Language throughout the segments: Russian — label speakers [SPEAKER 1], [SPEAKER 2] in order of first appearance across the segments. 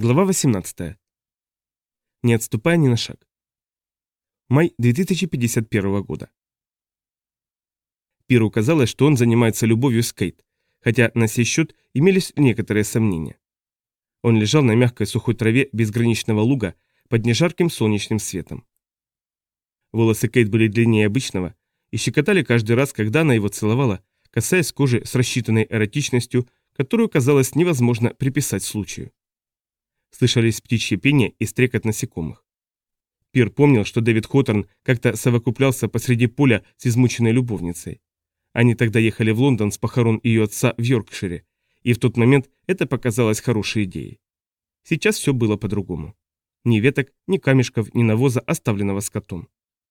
[SPEAKER 1] Глава 18. Не отступая ни на шаг. Май 2051 года. Пиру казалось, что он занимается любовью с Кейт, хотя на сей счет имелись некоторые сомнения. Он лежал на мягкой сухой траве безграничного луга под нежарким солнечным светом. Волосы Кейт были длиннее обычного и щекотали каждый раз, когда она его целовала, касаясь кожи с рассчитанной эротичностью, которую казалось невозможно приписать случаю. Слышались птичье пение и стрекот насекомых. Пир помнил, что Дэвид Хоторн как-то совокуплялся посреди поля с измученной любовницей. Они тогда ехали в Лондон с похорон ее отца в Йоркшире, и в тот момент это показалось хорошей идеей. Сейчас все было по-другому. Ни веток, ни камешков, ни навоза, оставленного скотом.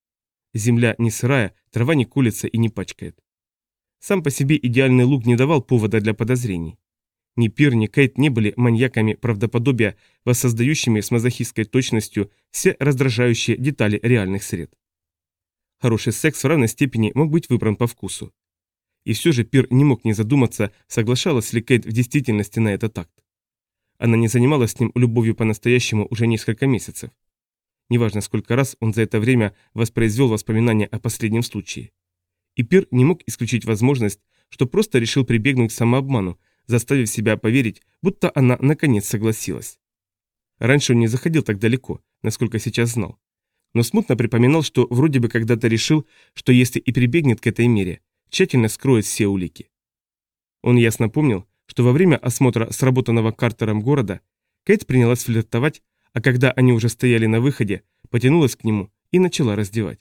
[SPEAKER 1] Земля не сырая, трава не колется и не пачкает. Сам по себе идеальный луг не давал повода для подозрений. Ни Пир, ни Кейт не были маньяками правдоподобия, воссоздающими с мазохистской точностью все раздражающие детали реальных сред. Хороший секс в равной степени мог быть выбран по вкусу. И все же Пир не мог не задуматься, соглашалась ли Кейт в действительности на этот акт. Она не занималась с ним любовью по-настоящему уже несколько месяцев. Неважно, сколько раз он за это время воспроизвел воспоминания о последнем случае. И Пир не мог исключить возможность, что просто решил прибегнуть к самообману, заставив себя поверить, будто она наконец согласилась. Раньше он не заходил так далеко, насколько сейчас знал. Но смутно припоминал, что вроде бы когда-то решил, что если и прибегнет к этой мере, тщательно скроет все улики. Он ясно помнил, что во время осмотра сработанного Картером города Кейт принялась флиртовать, а когда они уже стояли на выходе, потянулась к нему и начала раздевать.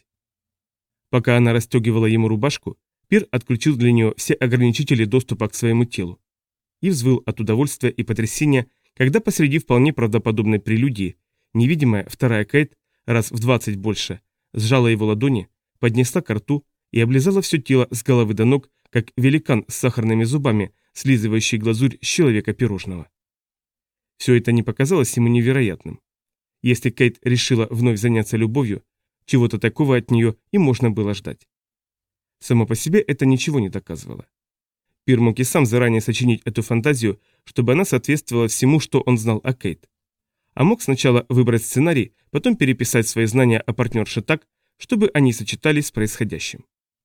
[SPEAKER 1] Пока она расстегивала ему рубашку, Пир отключил для нее все ограничители доступа к своему телу. И взвыл от удовольствия и потрясения, когда посреди вполне правдоподобной прелюдии невидимая вторая Кейт, раз в 20 больше, сжала его ладони, поднесла ко рту и облизала все тело с головы до ног, как великан с сахарными зубами, слизывающий глазурь с человека пирожного. Все это не показалось ему невероятным. Если Кейт решила вновь заняться любовью, чего-то такого от нее и можно было ждать. Само по себе это ничего не доказывало. Пир мог и сам заранее сочинить эту фантазию, чтобы она соответствовала всему, что он знал о Кейт. А мог сначала выбрать сценарий, потом переписать свои знания о партнерше так, чтобы они сочетались с происходящим.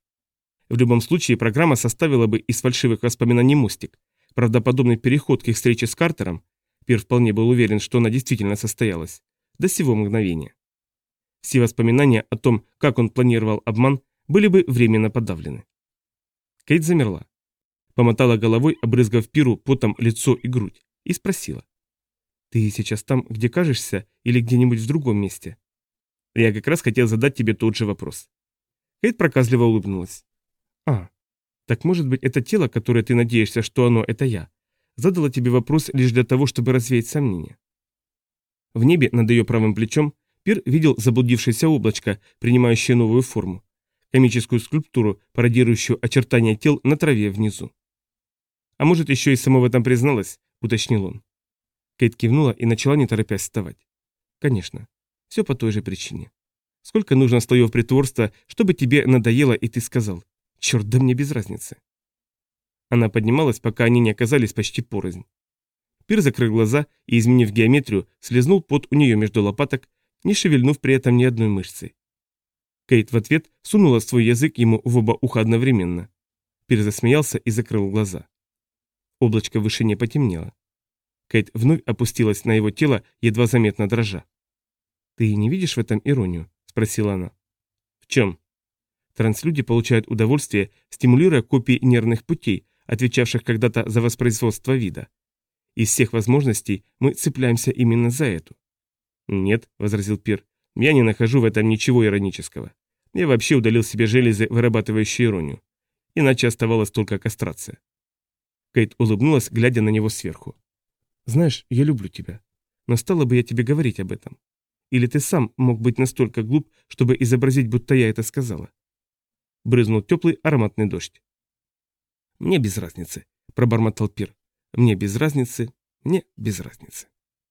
[SPEAKER 1] В любом случае программа составила бы из фальшивых воспоминаний мостик, правдоподобный переход к их встрече с Картером, Пир вполне был уверен, что она действительно состоялась, до сего мгновения. Все воспоминания о том, как он планировал обман, были бы временно подавлены. Кейт замерла. Помотала головой, обрызгав Пиру потом лицо и грудь, и спросила. «Ты сейчас там, где кажешься, или где-нибудь в другом месте?» «Я как раз хотел задать тебе тот же вопрос». Кейт проказливо улыбнулась. Так может быть это тело, которое ты надеешься, что оно это я, задало тебе вопрос лишь для того, чтобы развеять сомнения?» В небе над ее правым плечом Пир видел заблудившееся облачко, принимающее новую форму, комическую скульптуру, пародирующую очертания тел на траве внизу. «А может, еще и сама в этом призналась?» – уточнил он. Кейт кивнула и начала не торопясь вставать. «Конечно. Все по той же причине. Сколько нужно слоев притворства, чтобы тебе надоело, и ты сказал: черт, да мне без разницы». Она поднималась, пока они не оказались почти порознь. Пир закрыл глаза и, изменив геометрию, слезнул пот у нее между лопаток, не шевельнув при этом ни одной мышцей. Кейт в ответ сунула свой язык ему в оба уха одновременно. Пир засмеялся и закрыл глаза. Облачко в вышине потемнело. Кейт вновь опустилась на его тело, едва заметно дрожа. «Ты не видишь в этом иронию?» – спросила она. «В чем?» Транслюди получают удовольствие, стимулируя копии нервных путей, отвечавших когда-то за воспроизводство вида. Из всех возможностей мы цепляемся именно за эту. «Нет», – возразил Пир, – «я не нахожу в этом ничего иронического. Я вообще удалил себе железы, вырабатывающие иронию. Иначе оставалась только кастрация». Кейт улыбнулась, глядя на него сверху. «Знаешь, я люблю тебя. Но стала бы я тебе говорить об этом? Или ты сам мог быть настолько глуп, чтобы изобразить, будто я это сказала?» Брызнул теплый ароматный дождь. «Мне без разницы», – пробормотал Пир. «Мне без разницы, мне без разницы».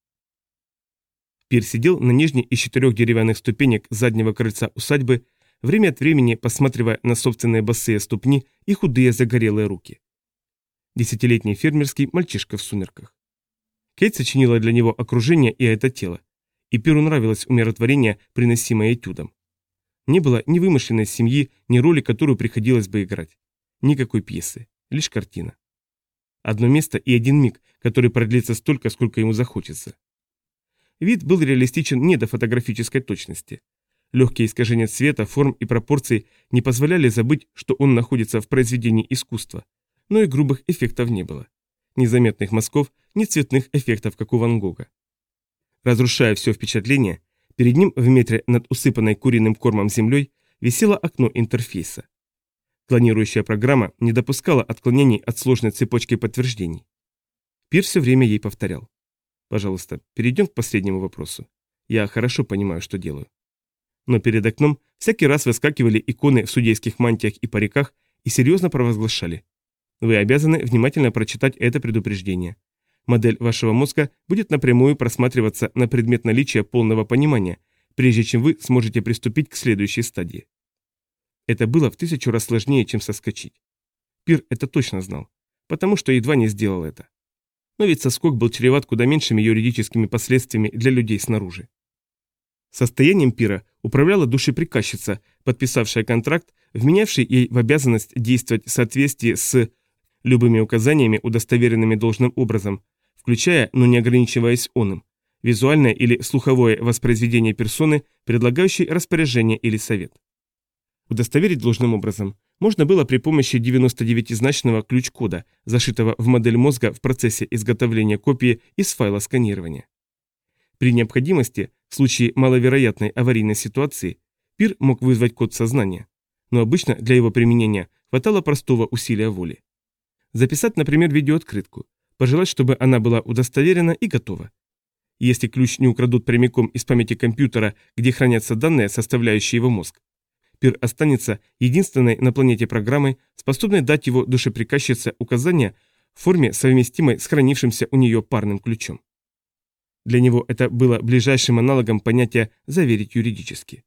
[SPEAKER 1] Пир сидел на нижней из 4 деревянных ступенек заднего крыльца усадьбы, время от времени посматривая на собственные босые ступни и худые загорелые руки. 10-летний фермерский мальчишка в сумерках. Кейт сочинила для него окружение и это тело, и Пиру нравилось умиротворение, приносимое этюдом. Не было ни вымышленной семьи, ни роли, которую приходилось бы играть. Никакой пьесы, лишь картина. Одно место и один миг, который продлится столько, сколько ему захочется. Вид был реалистичен не до фотографической точности. Легкие искажения цвета, форм и пропорций не позволяли забыть, что он находится в произведении искусства, но и грубых эффектов не было. Ни заметных мазков, ни цветных эффектов, как у Ван Гога. Разрушая все впечатление, перед ним в метре над усыпанной куриным кормом землей висело окно интерфейса. Клонирующая программа не допускала отклонений от сложной цепочки подтверждений. Пир все время ей повторял. «Пожалуйста, перейдем к последнему вопросу. Я хорошо понимаю, что делаю». Но перед окном всякий раз выскакивали иконы в судейских мантиях и париках и серьезно провозглашали. Вы обязаны внимательно прочитать это предупреждение. Модель вашего мозга будет напрямую просматриваться на предмет наличия полного понимания, прежде чем вы сможете приступить к следующей стадии. Это было в 1000 раз сложнее, чем соскочить. Пир это точно знал, потому что едва не сделал это. Но ведь соскок был чреват куда меньшими юридическими последствиями для людей снаружи. Состоянием Пира управляла душеприказчица, подписавшая контракт, вменявший ей в обязанность действовать в соответствии с любыми указаниями, удостоверенными должным образом, включая, но не ограничиваясь оным, визуальное или слуховое воспроизведение персоны, предлагающей распоряжение или совет. Удостоверить должным образом можно было при помощи 99-значного ключ-кода, зашитого в модель мозга в процессе изготовления копии из файла сканирования. При необходимости, в случае маловероятной аварийной ситуации, Пир мог вызвать код сознания, но обычно для его применения хватало простого усилия воли. Записать, например, видеооткрытку, пожелать, чтобы она была удостоверена и готова. Если ключ не украдут прямиком из памяти компьютера, где хранятся данные, составляющие его мозг, Пир останется единственной на планете программой, способной дать его душеприказчице указания в форме, совместимой с хранившимся у нее парным ключом. Для него это было ближайшим аналогом понятия «заверить юридически».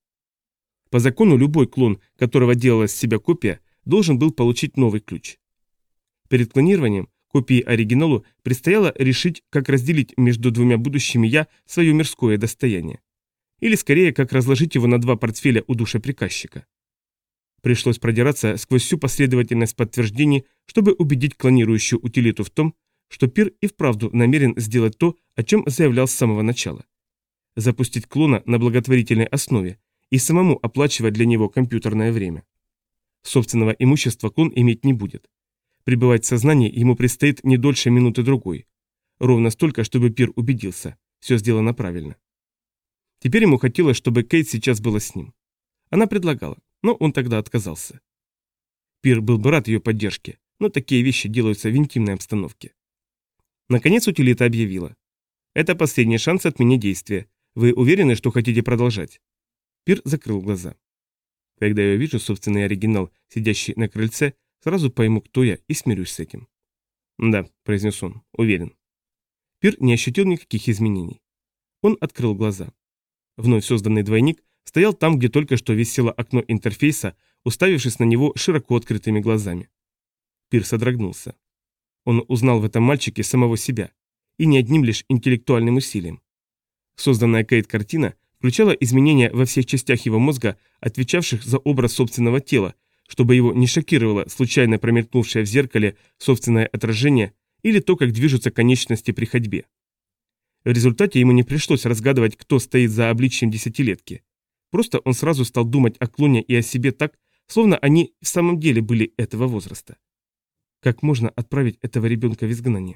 [SPEAKER 1] По закону любой клон, которого делалась с себя копия, должен был получить новый ключ. Перед клонированием копии оригиналу предстояло решить, как разделить между двумя будущими «я» свое мирское достояние. Или скорее, как разложить его на два портфеля у душеприказчика. Пришлось продираться сквозь всю последовательность подтверждений, чтобы убедить клонирующую утилиту в том, что Пир и вправду намерен сделать то, о чем заявлял с самого начала. Запустить клона на благотворительной основе и самому оплачивать для него компьютерное время. Собственного имущества клон иметь не будет. Пребывать в сознании ему предстоит не дольше минуты-другой. Ровно столько, чтобы Пир убедился, все сделано правильно. Теперь ему хотелось, чтобы Кейт сейчас была с ним. Она предлагала, но он тогда отказался. Пир был бы рад ее поддержке, но такие вещи делаются в интимной обстановке. Наконец утилита объявила. Это последний шанс отменить действие. Вы уверены, что хотите продолжать? Пир закрыл глаза. Когда я увижу собственный оригинал, сидящий на крыльце, сразу пойму, кто я, и смирюсь с этим. Да, произнес он, уверен. Пир не ощутил никаких изменений. Он открыл глаза. Вновь созданный двойник стоял там, где только что висело окно интерфейса, уставившись на него широко открытыми глазами. Пир содрогнулся. Он узнал в этом мальчике самого себя, и не одним лишь интеллектуальным усилием. Созданная Кейт картина включала изменения во всех частях его мозга, отвечавших за образ собственного тела, чтобы его не шокировало случайно промелькнувшее в зеркале собственное отражение или то, как движутся конечности при ходьбе. В результате ему не пришлось разгадывать, кто стоит за обличием десятилетки. Просто он сразу стал думать о клоне и о себе так, словно они в самом деле были этого возраста. Как можно отправить этого ребенка в изгнание?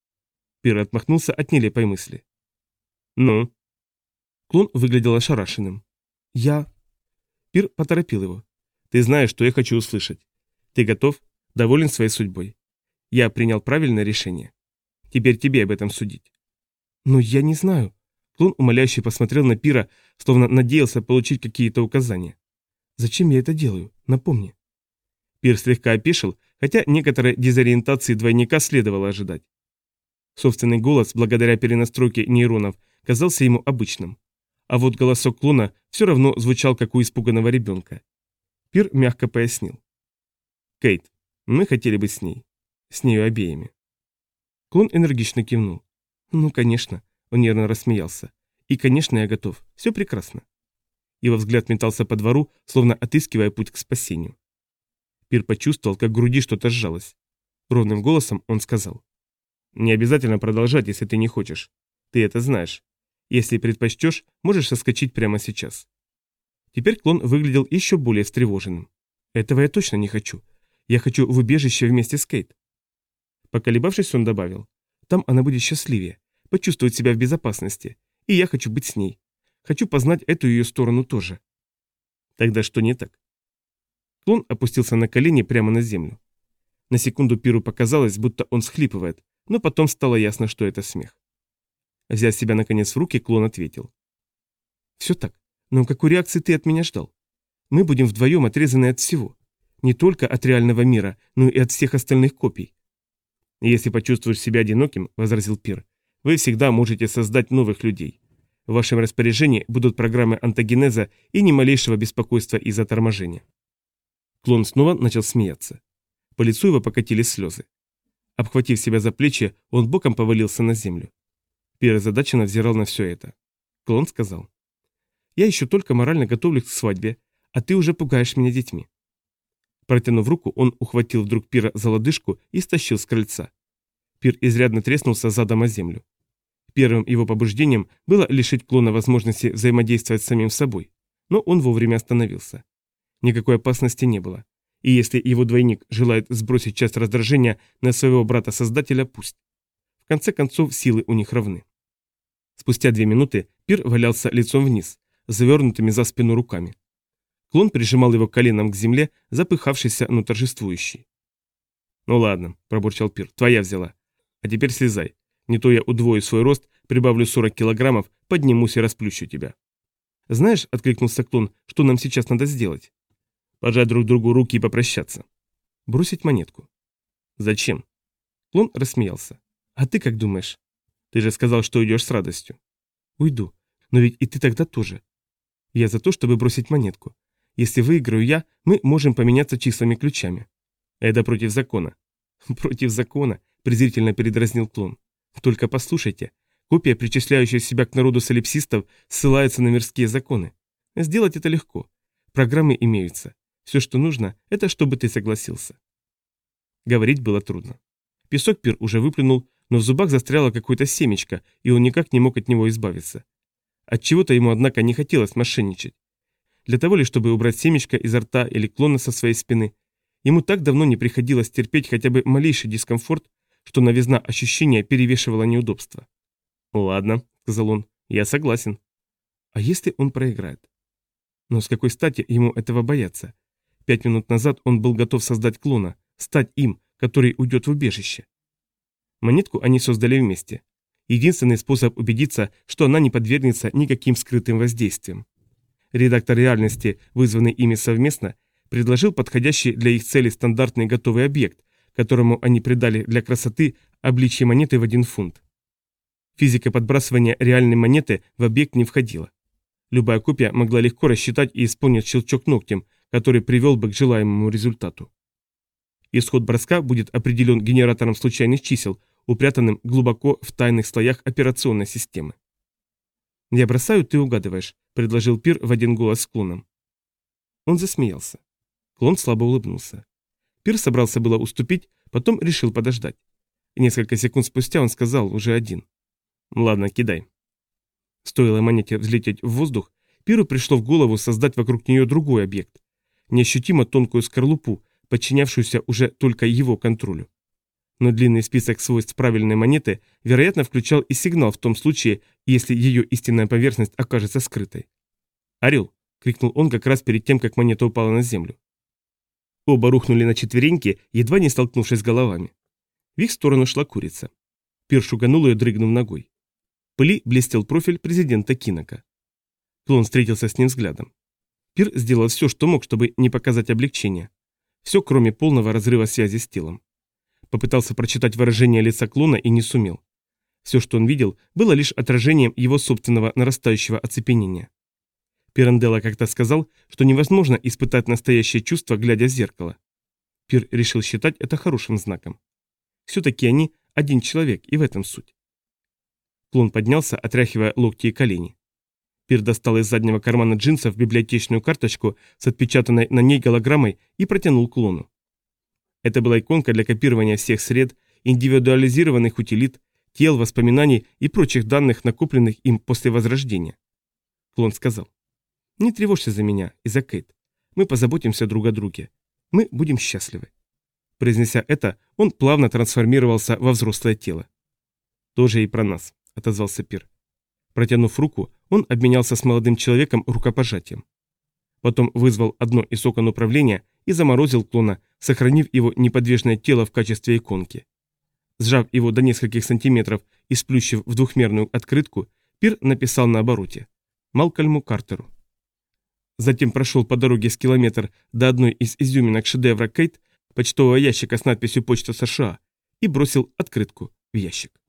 [SPEAKER 1] Пир отмахнулся от нелепой мысли. «Ну?» Клон выглядел ошарашенным. «Я...» Пир поторопил его. «Ты знаешь, что я хочу услышать. Ты готов? Доволен своей судьбой? Я принял правильное решение. Теперь тебе об этом судить». «Но я не знаю». Клон умоляюще посмотрел на Пира, словно надеялся получить какие-то указания. «Зачем я это делаю? Напомни». Пир слегка опешил, хотя некоторой дезориентации двойника следовало ожидать. Собственный голос, благодаря перенастройке нейронов, казался ему обычным. А вот голосок клона все равно звучал, как у испуганного ребенка. Пир мягко пояснил. «Кейт, мы хотели быть с ней. С нею обеими». Клон энергично кивнул. Ну, конечно, он нервно рассмеялся. И, конечно, я готов. Все прекрасно. Его взгляд метался по двору, словно отыскивая путь к спасению. Пир почувствовал, как в груди что-то сжалось. Ровным голосом он сказал. «Не обязательно продолжать, если ты не хочешь. Ты это знаешь. Если предпочтешь, можешь соскочить прямо сейчас». Теперь клон выглядел еще более встревоженным. «Этого я точно не хочу. Я хочу в убежище вместе с Кейт». Поколебавшись, он добавил. «Там она будет счастливее, почувствовать себя в безопасности. И я хочу быть с ней. Хочу познать эту ее сторону тоже». «Тогда что не так?» Клон опустился на колени прямо на землю. На секунду Пиру показалось, будто он всхлипывает, но потом стало ясно, что это смех. Взяв себя наконец в руки, клон ответил. «Все так. Но какой реакции ты от меня ждал? Мы будем вдвоем отрезаны от всего. Не только от реального мира, но и от всех остальных копий». «Если почувствуешь себя одиноким, — возразил Пир, — вы всегда можете создать новых людей. В вашем распоряжении будут программы антогенеза и ни малейшего беспокойства из-за торможения». Клон снова начал смеяться. По лицу его покатились слезы. Обхватив себя за плечи, он боком повалился на землю. Пир озадаченно взирал на все это. Клон сказал. «Я еще только морально готовлюсь к свадьбе, а ты уже пугаешь меня детьми». Протянув руку, он ухватил вдруг Пира за лодыжку и стащил с крыльца. Пир изрядно треснулся задом о землю. Первым его побуждением было лишить клона возможности взаимодействовать с самим собой, но он вовремя остановился. Никакой опасности не было. И если его двойник желает сбросить часть раздражения на своего брата-создателя, пусть. В конце концов, силы у них равны. Спустя 2 минуты Пир валялся лицом вниз, завернутыми за спину руками. Клон прижимал его коленом к земле, запыхавшийся, но торжествующий. «Ну ладно», – пробурчал Пир, – «твоя взяла. А теперь слезай. Не то я удвою свой рост, прибавлю 40 килограммов, поднимусь и расплющу тебя». «Знаешь», – откликнулся клон, – «что нам сейчас надо сделать?» «Пожать друг другу руки и попрощаться». «Бросить монетку». «Зачем?» Клон рассмеялся. «А ты как думаешь?» «Ты же сказал, что уйдешь с радостью». «Уйду. Но ведь и ты тогда тоже. Я за то, чтобы бросить монетку. Если выиграю я, мы можем поменяться числами-ключами». «Это против закона». «Против закона?» – презрительно передразнил клон. «Только послушайте. Копия, причисляющая себя к народу солипсистов, ссылается на мирские законы. Сделать это легко. Программы имеются. Все, что нужно, это чтобы ты согласился». Говорить было трудно. Песок Пир уже выплюнул, но в зубах застряло какое-то семечко, и он никак не мог от него избавиться. Отчего-то ему, однако, не хотелось мошенничать. Для того ли, чтобы убрать семечко изо рта или клона со своей спины, ему так давно не приходилось терпеть хотя бы малейший дискомфорт, что новизна ощущения перевешивала неудобство. «Ладно», — сказал он, — «я согласен». А если он проиграет? Но с какой стати ему этого бояться? 5 минут назад он был готов создать клона, стать им, который уйдет в убежище. Монетку они создали вместе. Единственный способ убедиться, что она не подвергнется никаким скрытым воздействиям. Редактор реальности, вызванный ими совместно, предложил подходящий для их цели стандартный готовый объект, которому они придали для красоты обличье монеты в 1 фунт. Физика подбрасывания реальной монеты в объект не входила. Любая копия могла легко рассчитать и исполнить щелчок ногтем, который привел бы к желаемому результату. Исход броска будет определен генератором случайных чисел, упрятанным глубоко в тайных слоях операционной системы. «Я бросаю, ты угадываешь», — предложил Пир в 1 голос с клоном. Он засмеялся. Клон слабо улыбнулся. Пир собрался было уступить, потом решил подождать. Несколько секунд спустя он сказал уже один. «Ладно, кидай». Стоило монете взлететь в воздух, Пиру пришло в голову создать вокруг нее другой объект. Неощутимо тонкую скорлупу, подчинявшуюся уже только его контролю. Но длинный список свойств правильной монеты, вероятно, включал и сигнал в том случае, если ее истинная поверхность окажется скрытой. «Орел!» — крикнул он как раз перед тем, как монета упала на землю. Оба рухнули на четвереньки, едва не столкнувшись головами. В их сторону шла курица. Пир шуганул ее, дрыгнув ногой. В пыли блестел профиль президента Кинока. Клон встретился с ним взглядом. Пир сделал все, что мог, чтобы не показать облегчения. Все, кроме полного разрыва связи с телом. Попытался прочитать выражение лица клона и не сумел. Все, что он видел, было лишь отражением его собственного нарастающего оцепенения. Пиранделло как-то сказал, что невозможно испытать настоящее чувство, глядя в зеркало. Пир решил считать это хорошим знаком. Все-таки они один человек, и в этом суть. Клон поднялся, отряхивая локти и колени. Пир достал из заднего кармана джинсов библиотечную карточку с отпечатанной на ней голограммой и протянул клону. Это была иконка для копирования всех сред, индивидуализированных утилит, тел, воспоминаний и прочих данных, накопленных им после Возрождения. Клон сказал: «Не тревожься за меня и за Кейт. Мы позаботимся друг о друге. Мы будем счастливы». Произнеся это, он плавно трансформировался во взрослое тело. «Тоже и про нас», — отозвался Пир. Протянув руку, он обменялся с молодым человеком рукопожатием. Потом вызвал одно из окон управления и заморозил клона, сохранив его неподвижное тело в качестве иконки. Сжав его до нескольких сантиметров и сплющив в двухмерную открытку, Пир написал на обороте: «Малкольму Картеру». Затем прошел по дороге с километр до одной из изюминок шедевра Кейт, почтового ящика с надписью «Почта США», и бросил открытку в ящик.